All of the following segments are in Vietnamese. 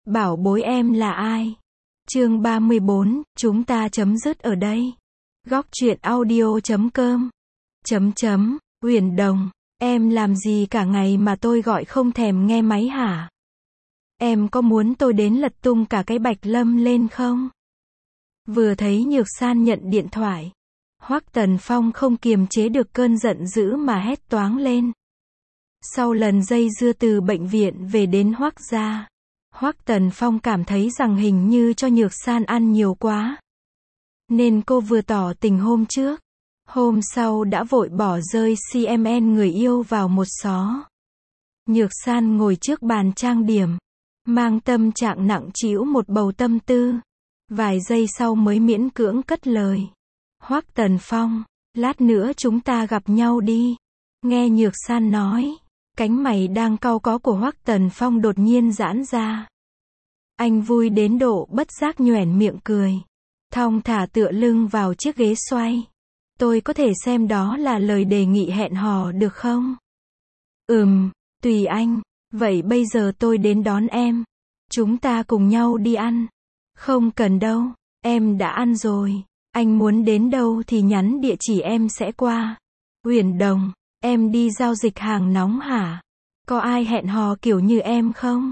Bảo bối em là ai? Chương 34, chúng ta chấm dứt ở đây. Góc truyện audio.com. Uyển Đồng, em làm gì cả ngày mà tôi gọi không thèm nghe máy hả? Em có muốn tôi đến lật tung cả cái Bạch Lâm lên không? Vừa thấy Nhược San nhận điện thoại, Hoắc Tần Phong không kiềm chế được cơn giận dữ mà hét toáng lên. Sau lần dây dưa từ bệnh viện về đến Hoắc gia, Hoắc Tần Phong cảm thấy rằng hình như cho Nhược San ăn nhiều quá. Nên cô vừa tỏ tình hôm trước, hôm sau đã vội bỏ rơi CMN người yêu vào một xó. Nhược San ngồi trước bàn trang điểm, mang tâm trạng nặng trĩu một bầu tâm tư. Vài giây sau mới miễn cưỡng cất lời. Hoắc Tần Phong, lát nữa chúng ta gặp nhau đi. Nghe Nhược San nói, cánh mày đang cau có của Hoắc Tần Phong đột nhiên giãn ra. Anh vui đến độ bất giác nhoẻn miệng cười. Thong thả tựa lưng vào chiếc ghế xoay. Tôi có thể xem đó là lời đề nghị hẹn hò được không? Tùy anh. Vậy bây giờ tôi đến đón em. Chúng ta cùng nhau đi ăn. Không cần đâu, em đã ăn rồi. Anh muốn đến đâu thì nhắn địa chỉ em sẽ qua. Uyển Đồng, em đi giao dịch hàng nóng hả? Có ai hẹn hò kiểu như em không?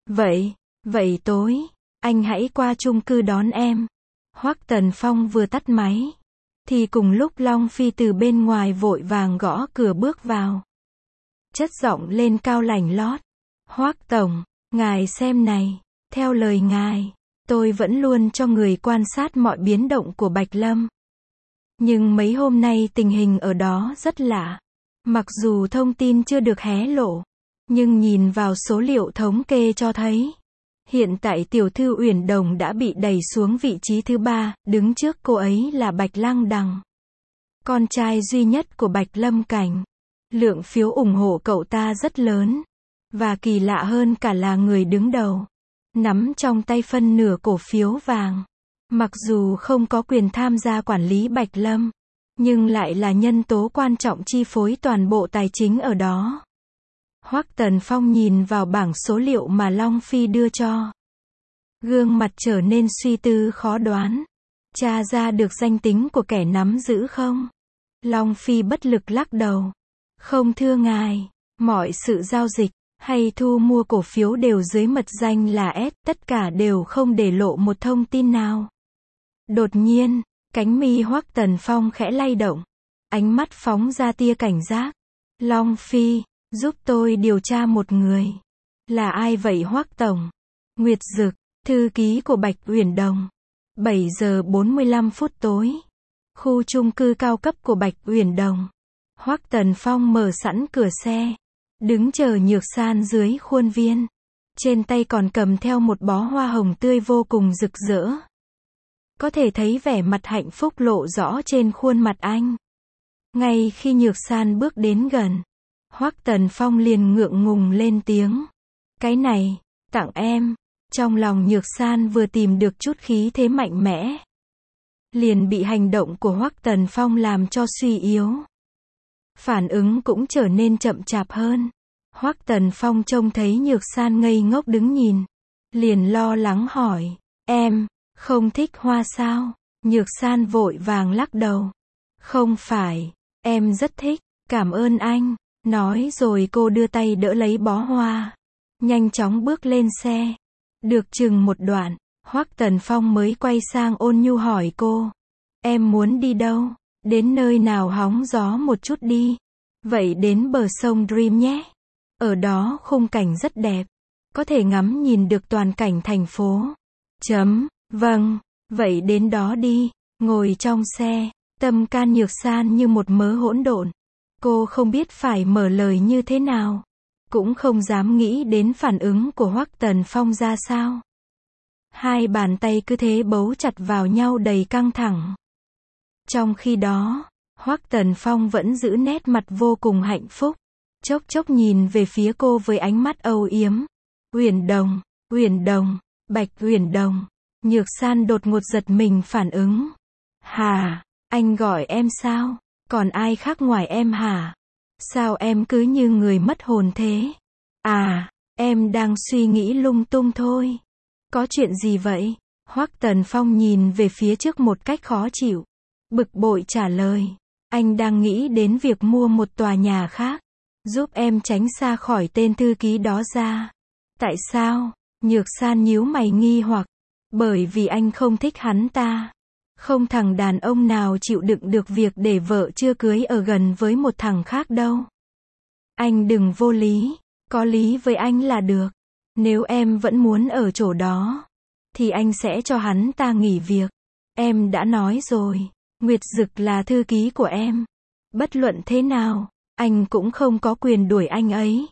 Vậy tối, anh hãy qua chung cư đón em. Hoắc Tần Phong vừa tắt máy, thì cùng lúc Long Phi từ bên ngoài vội vàng gõ cửa bước vào. Chất giọng lên cao lành lót. Hoắc tổng, ngài xem này, theo lời ngài, tôi vẫn luôn cho người quan sát mọi biến động của Bạch Lâm. Nhưng mấy hôm nay tình hình ở đó rất lạ. Mặc dù thông tin chưa được hé lộ, nhưng nhìn vào số liệu thống kê cho thấy, hiện tại tiểu thư Uyển Đồng đã bị đẩy xuống vị trí thứ 3, đứng trước cô ấy là Bạch Lăng Đằng, con trai duy nhất của Bạch Lâm Cảnh. Lượng phiếu ủng hộ cậu ta rất lớn, và kỳ lạ hơn cả là người đứng đầu nắm trong tay phân nửa cổ phiếu vàng. Mặc dù không có quyền tham gia quản lý Bạch Lâm, nhưng lại là nhân tố quan trọng chi phối toàn bộ tài chính ở đó. Hoắc Tần Phong nhìn vào bảng số liệu mà Long Phi đưa cho. Gương mặt trở nên suy tư khó đoán. Tra ra được danh tính của kẻ nắm giữ không? Long Phi bất lực lắc đầu. Không thưa ngài, mọi sự giao dịch hay thu mua cổ phiếu đều dưới mật danh là S, tất cả đều không để lộ một thông tin nào. Đột nhiên, cánh mi Hoắc Tần Phong khẽ lay động, ánh mắt phóng ra tia cảnh giác. Long Phi, giúp tôi điều tra một người. Là ai vậy Hoắc tổng? Nguyệt Dực, thư ký của Bạch Uyển Đồng. 7 giờ 45 phút tối. Khu chung cư cao cấp của Bạch Uyển Đồng. Hoắc Tần Phong mở sẵn cửa xe, đứng chờ Nhược San dưới khuôn viên. Trên tay còn cầm theo một bó hoa hồng tươi vô cùng rực rỡ. Có thể thấy vẻ mặt hạnh phúc lộ rõ trên khuôn mặt anh. Ngay khi Nhược San bước đến gần, Hoắc Tần Phong liền ngượng ngùng lên tiếng. Cái này, tặng em. Trong lòng Nhược San vừa tìm được chút khí thế mạnh mẽ, liền bị hành động của Hoắc Tần Phong làm cho suy yếu. Phản ứng cũng trở nên chậm chạp hơn. Hoắc Tần Phong trông thấy Nhược San ngây ngốc đứng nhìn, liền lo lắng hỏi, em không thích hoa sao? Nhược San vội vàng lắc đầu. Không phải, em rất thích, cảm ơn anh. Nói rồi cô đưa tay đỡ lấy bó hoa, nhanh chóng bước lên xe. Được chừng một đoạn, Hoắc Tần Phong mới quay sang ôn nhu hỏi cô, em muốn đi đâu? Đến nơi nào hóng gió một chút đi. Vậy đến bờ sông Dream nhé. Ở đó khung cảnh rất đẹp, có thể ngắm nhìn được toàn cảnh thành phố. Vâng, vậy đến đó đi. Ngồi trong xe, tâm can Nhược San như một mớ hỗn độn. Cô không biết phải mở lời như thế nào, cũng không dám nghĩ đến phản ứng của Hoắc Tần Phong ra sao. Hai bàn tay cứ thế bấu chặt vào nhau đầy căng thẳng. Trong khi đó, Hoắc Tần Phong vẫn giữ nét mặt vô cùng hạnh phúc, chốc chốc nhìn về phía cô với ánh mắt âu yếm. Uyển Đồng, Bạch Uyển Đồng. Nhược San đột ngột giật mình phản ứng. Hả, anh gọi em sao? Còn ai khác ngoài em hả? Sao em cứ như người mất hồn thế? À, em đang suy nghĩ lung tung thôi. Có chuyện gì vậy? Hoắc Tần Phong nhìn về phía trước một cách khó chịu. Bực bội trả lời. Anh đang nghĩ đến việc mua một tòa nhà khác. Giúp em tránh xa khỏi tên thư ký đó ra. Tại sao? Nhược San nhíu mày nghi hoặc. Bởi vì anh không thích hắn ta. Không thằng đàn ông nào chịu đựng được việc để vợ chưa cưới ở gần với một thằng khác đâu. Anh đừng vô lý. Có lý với anh là được. Nếu em vẫn muốn ở chỗ đó, thì anh sẽ cho hắn ta nghỉ việc. Em đã nói rồi, Nguyệt Dực là thư ký của em. Bất luận thế nào, anh cũng không có quyền đuổi anh ấy.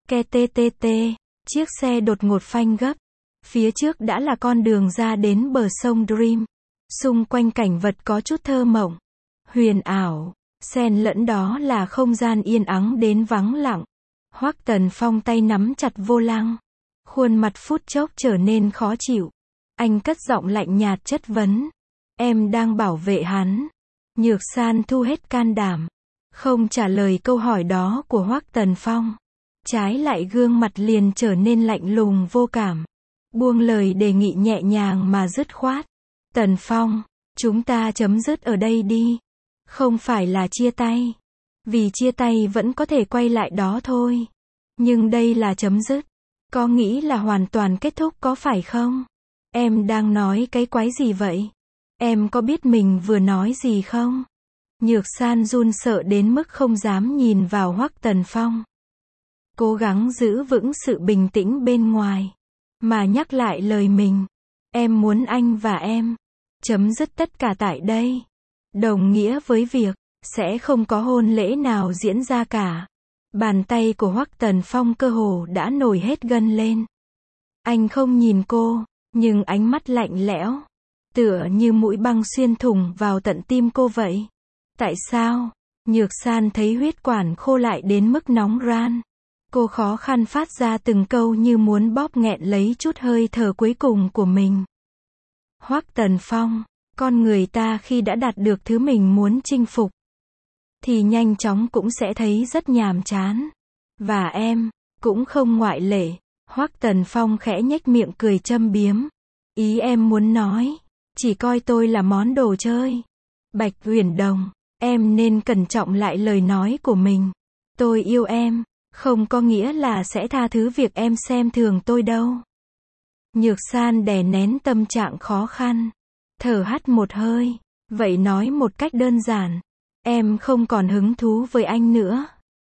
KTTT, chiếc xe đột ngột phanh gấp. Phía trước đã là con đường ra đến bờ sông Dream. Xung quanh cảnh vật có chút thơ mộng, huyền ảo, xen lẫn đó là không gian yên ắng đến vắng lặng. Hoắc Tần Phong tay nắm chặt vô lăng. Khuôn mặt phút chốc trở nên khó chịu. Anh cất giọng lạnh nhạt chất vấn. Em đang bảo vệ hắn. Nhược San thu hết can đảm. Không trả lời câu hỏi đó của Hoắc Tần Phong. Trái lại gương mặt liền trở nên lạnh lùng vô cảm. Buông lời đề nghị nhẹ nhàng mà dứt khoát. Tần Phong, chúng ta chấm dứt ở đây đi. Không phải là chia tay. Vì chia tay vẫn có thể quay lại đó thôi. Nhưng đây là chấm dứt. Có nghĩ là hoàn toàn kết thúc có phải không? Em đang nói cái quái gì vậy? Em có biết mình vừa nói gì không? Nhược San run sợ đến mức không dám nhìn vào Hoắc Tần Phong. Cố gắng giữ vững sự bình tĩnh bên ngoài. Mà nhắc lại lời mình. Em muốn anh và em chấm dứt tất cả tại đây. Đồng nghĩa với việc sẽ không có hôn lễ nào diễn ra cả. Bàn tay của Hoắc Tần Phong cơ hồ đã nổi hết gân lên. Anh không nhìn cô, nhưng ánh mắt lạnh lẽo, tựa như mũi băng xuyên thủng vào tận tim cô vậy. Tại sao? Nhược San thấy huyết quản khô lại đến mức nóng ran. Cô khó khăn phát ra từng câu như muốn bóp nghẹn lấy chút hơi thở cuối cùng của mình. Hoắc Tần Phong, con người ta khi đã đạt được thứ mình muốn chinh phục, thì nhanh chóng cũng sẽ thấy rất nhàm chán. Và em, cũng không ngoại lệ. Hoắc Tần Phong khẽ nhếch miệng cười châm biếm. Ý em muốn nói, chỉ coi tôi là món đồ chơi. Bạch Uyển Đồng, em nên cẩn trọng lại lời nói của mình. Tôi yêu em, không có nghĩa là sẽ tha thứ việc em xem thường tôi đâu. Nhược San đè nén tâm trạng khó khăn, thở hắt một hơi. Vậy nói một cách đơn giản, em không còn hứng thú với anh nữa.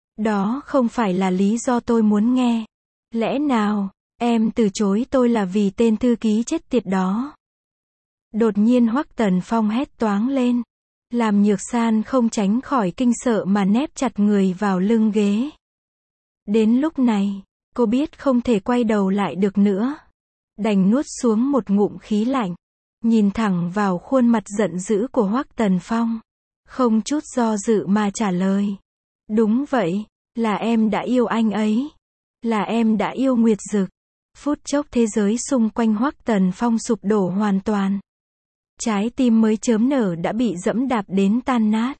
Đó không phải là lý do tôi muốn nghe. Lẽ nào, em từ chối tôi là vì tên thư ký chết tiệt đó? Đột nhiên Hoắc Tần Phong hét toáng lên, làm Nhược San không tránh khỏi kinh sợ mà nép chặt người vào lưng ghế. Đến lúc này, cô biết không thể quay đầu lại được nữa. Đành nuốt xuống một ngụm khí lạnh, nhìn thẳng vào khuôn mặt giận dữ của Hoắc Tần Phong. Không chút do dự mà trả lời. Đúng vậy, là em đã yêu anh ấy. Là em đã yêu Nguyệt Dực. Phút chốc thế giới xung quanh Hoắc Tần Phong sụp đổ hoàn toàn. Trái tim mới chớm nở đã bị dẫm đạp đến tan nát.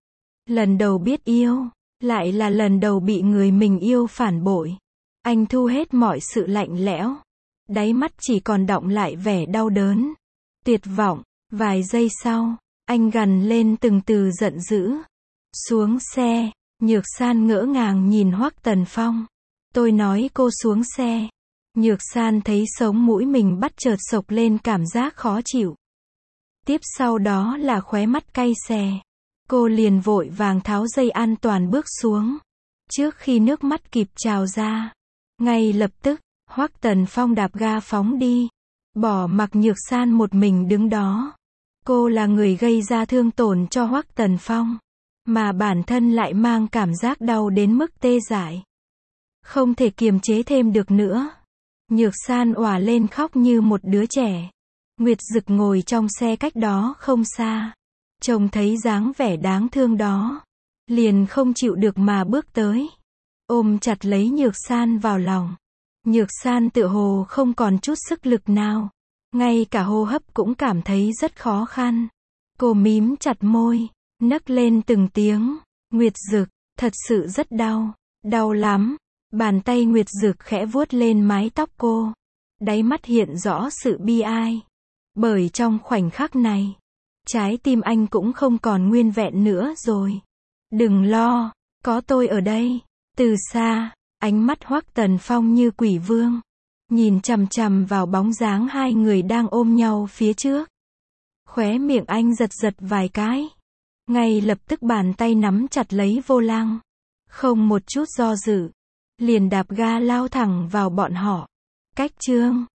Lần đầu biết yêu, lại là lần đầu bị người mình yêu phản bội. Anh thu hết mọi sự lạnh lẽo. Đáy mắt chỉ còn đọng lại vẻ đau đớn, tuyệt vọng. Vài giây sau, anh gằn lên từng từ giận dữ. Xuống xe. Nhược San ngỡ ngàng nhìn Hoắc Tần Phong. Tôi nói cô xuống xe. Nhược San thấy sống mũi mình bắt chợt sộc lên cảm giác khó chịu. Tiếp sau đó là khóe mắt cay xè. Cô liền vội vàng tháo dây an toàn bước xuống. Trước khi nước mắt kịp trào ra. Ngay lập tức, Hoắc Tần Phong đạp ga phóng đi. Bỏ mặc Nhược San một mình đứng đó. Cô là người gây ra thương tổn cho Hoắc Tần Phong. Mà bản thân lại mang cảm giác đau đến mức tê dại. Không thể kiềm chế thêm được nữa. Nhược San òa lên khóc như một đứa trẻ. Nguyệt Dực ngồi trong xe cách đó không xa. Trông thấy dáng vẻ đáng thương đó. Liền không chịu được mà bước tới. Ôm chặt lấy Nhược San vào lòng. Nhược San tựa hồ không còn chút sức lực nào. Ngay cả hô hấp cũng cảm thấy rất khó khăn. Cô mím chặt môi, nấc lên từng tiếng. Nguyệt Dực, thật sự rất đau. Đau lắm. Bàn tay Nguyệt Dực khẽ vuốt lên mái tóc cô. Đáy mắt hiện rõ sự bi ai. Bởi trong khoảnh khắc này, trái tim anh cũng không còn nguyên vẹn nữa rồi. Đừng lo, có tôi ở đây. Từ xa, ánh mắt Hoắc Tần Phong như quỷ vương, nhìn chằm chằm vào bóng dáng hai người đang ôm nhau phía trước. Khóe miệng anh giật giật vài cái. Ngay lập tức bàn tay nắm chặt lấy vô lăng. Không một chút do dự, liền đạp ga lao thẳng vào bọn họ. Cách chương